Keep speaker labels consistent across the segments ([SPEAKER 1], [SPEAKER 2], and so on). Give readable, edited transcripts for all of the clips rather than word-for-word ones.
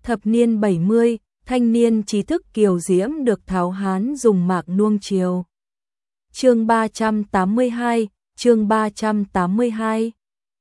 [SPEAKER 1] Thập niên 70, thanh niên trí thức kiều diễm được tháo hán dùng mạc nuông chiều. Chương 382, chương 382.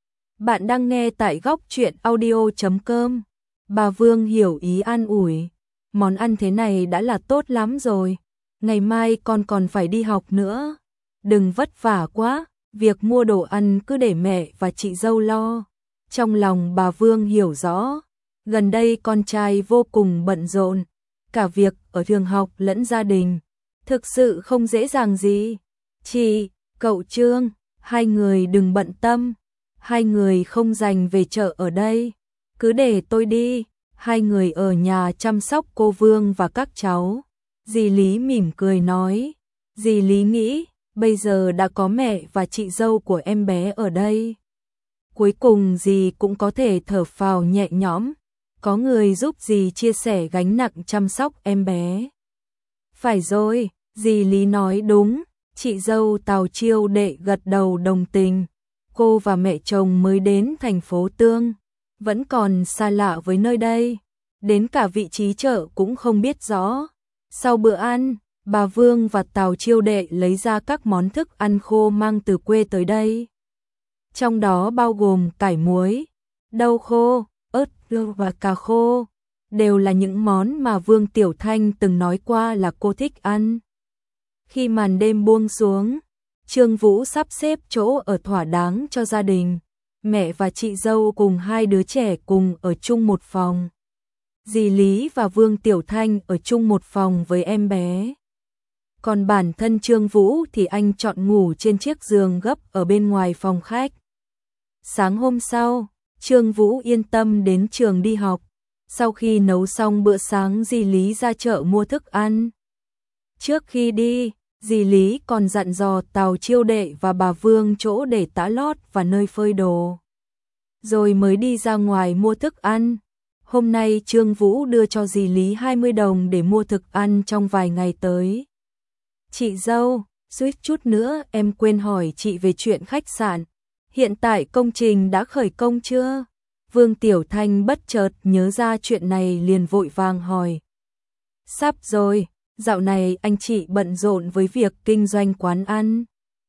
[SPEAKER 1] Bạn đang nghe tại góc truyện audio.com. Bà Vương hiểu ý an ủi. Món ăn thế này đã là tốt lắm rồi. Ngày mai con còn phải đi học nữa. Đừng vất vả quá, việc mua đồ ăn cứ để mẹ và chị dâu lo. Trong lòng bà Vương hiểu rõ, gần đây con trai vô cùng bận rộn, cả việc ở trường học lẫn gia đình. Thực sự không dễ dàng gì. Chị, cậu Trương, hai người đừng bận tâm. Hai người không dành về chợ ở đây. Cứ để tôi đi. Hai người ở nhà chăm sóc cô Vương và các cháu. Dì Lý mỉm cười nói. Dì Lý nghĩ, bây giờ đã có mẹ và chị dâu của em bé ở đây. Cuối cùng dì cũng có thể thở phào nhẹ nhõm. Có người giúp dì chia sẻ gánh nặng chăm sóc em bé. Phải rồi, dì Lý nói đúng. Chị dâu Tào Chiêu Đệ gật đầu đồng tình. Cô và mẹ chồng mới đến thành phố Tương, vẫn còn xa lạ với nơi đây. Đến cả vị trí chợ cũng không biết rõ. Sau bữa ăn, bà Vương và Tào Chiêu Đệ lấy ra các món thức ăn khô mang từ quê tới đây. Trong đó bao gồm cải muối, đậu khô, ớt và cà khô. Đều là những món mà Vương Tiểu Thanh từng nói qua là cô thích ăn. Khi màn đêm buông xuống, Trương Vũ sắp xếp chỗ ở thỏa đáng cho gia đình. Mẹ và chị dâu cùng hai đứa trẻ cùng ở chung một phòng. Dì Lý và Vương Tiểu Thanh ở chung một phòng với em bé. Còn bản thân Trương Vũ thì anh chọn ngủ trên chiếc giường gấp ở bên ngoài phòng khách. Sáng hôm sau, Trương Vũ yên tâm đến trường đi học. Sau khi nấu xong bữa sáng, dì Lý ra chợ mua thức ăn. Trước khi đi, dì Lý còn dặn dò Tào Chiêu Đệ và bà Vương chỗ để tã lót và nơi phơi đồ. Rồi mới đi ra ngoài mua thức ăn. Hôm nay Trương Vũ đưa cho dì Lý 20 đồng để mua thực ăn trong vài ngày tới. Chị dâu, suýt chút nữa em quên hỏi chị về chuyện khách sạn. Hiện tại công trình đã khởi công chưa? Vương Tiểu Thanh bất chợt nhớ ra chuyện này liền vội vàng hỏi. Sắp rồi, dạo này anh chị bận rộn với việc kinh doanh quán ăn.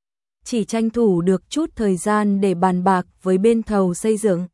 [SPEAKER 1] Chỉ tranh thủ được chút thời gian để bàn bạc với bên thầu xây dựng.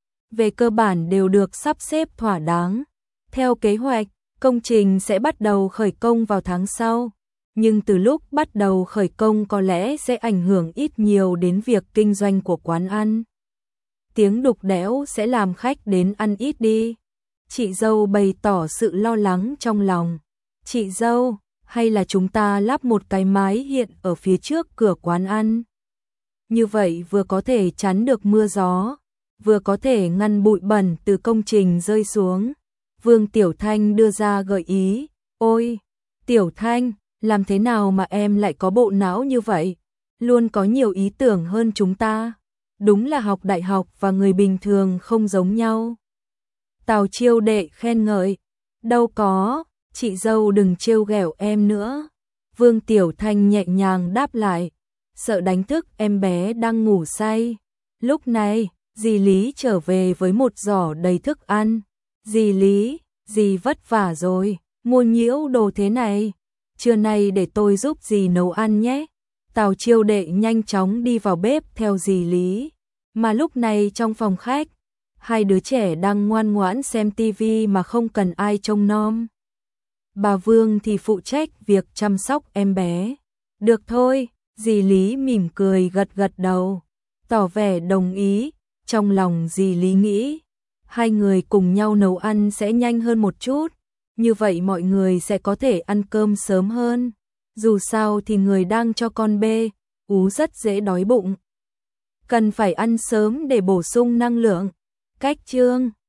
[SPEAKER 1] Về cơ bản đều được sắp xếp thỏa đáng. Theo kế hoạch, công trình sẽ bắt đầu khởi công vào tháng sau. Nhưng từ lúc bắt đầu khởi công có lẽ sẽ ảnh hưởng ít nhiều đến việc kinh doanh của quán ăn. Tiếng đục đẽo sẽ làm khách đến ăn ít đi. Chị dâu bày tỏ sự lo lắng trong lòng. Chị dâu, hay là chúng ta lắp một cái mái hiện ở phía trước cửa quán ăn? Như vậy vừa có thể chắn được mưa gió, vừa có thể ngăn bụi bẩn từ công trình rơi xuống. Vương Tiểu Thanh đưa ra gợi ý. Ôi, Tiểu Thanh, làm thế nào mà em lại có bộ não như vậy? Luôn có nhiều ý tưởng hơn chúng ta. Đúng là học đại học và người bình thường không giống nhau. Tào Chiêu Đệ khen ngợi. Đâu có, chị dâu đừng trêu ghẹo em nữa. Vương Tiểu Thanh nhẹ nhàng đáp lại. Sợ đánh thức em bé đang ngủ say. Lúc này, dì Lý trở về với một giỏ đầy thức ăn. Dì Lý, dì vất vả rồi, mua nhiễu đồ thế này. Trưa nay để tôi giúp dì nấu ăn nhé. Tào Chiêu Đệ nhanh chóng đi vào bếp theo dì Lý. Mà lúc này trong phòng khách, hai đứa trẻ đang ngoan ngoãn xem tivi mà không cần ai trông nom. Bà Vương thì phụ trách việc chăm sóc em bé. Được thôi, dì Lý mỉm cười gật gật đầu, tỏ vẻ đồng ý. Trong lòng dì Lý nghĩ, hai người cùng nhau nấu ăn sẽ nhanh hơn một chút. Như vậy mọi người sẽ có thể ăn cơm sớm hơn. Dù sao thì người đang cho con bê, ú rất dễ đói bụng. Cần phải ăn sớm để bổ sung năng lượng. Cách chương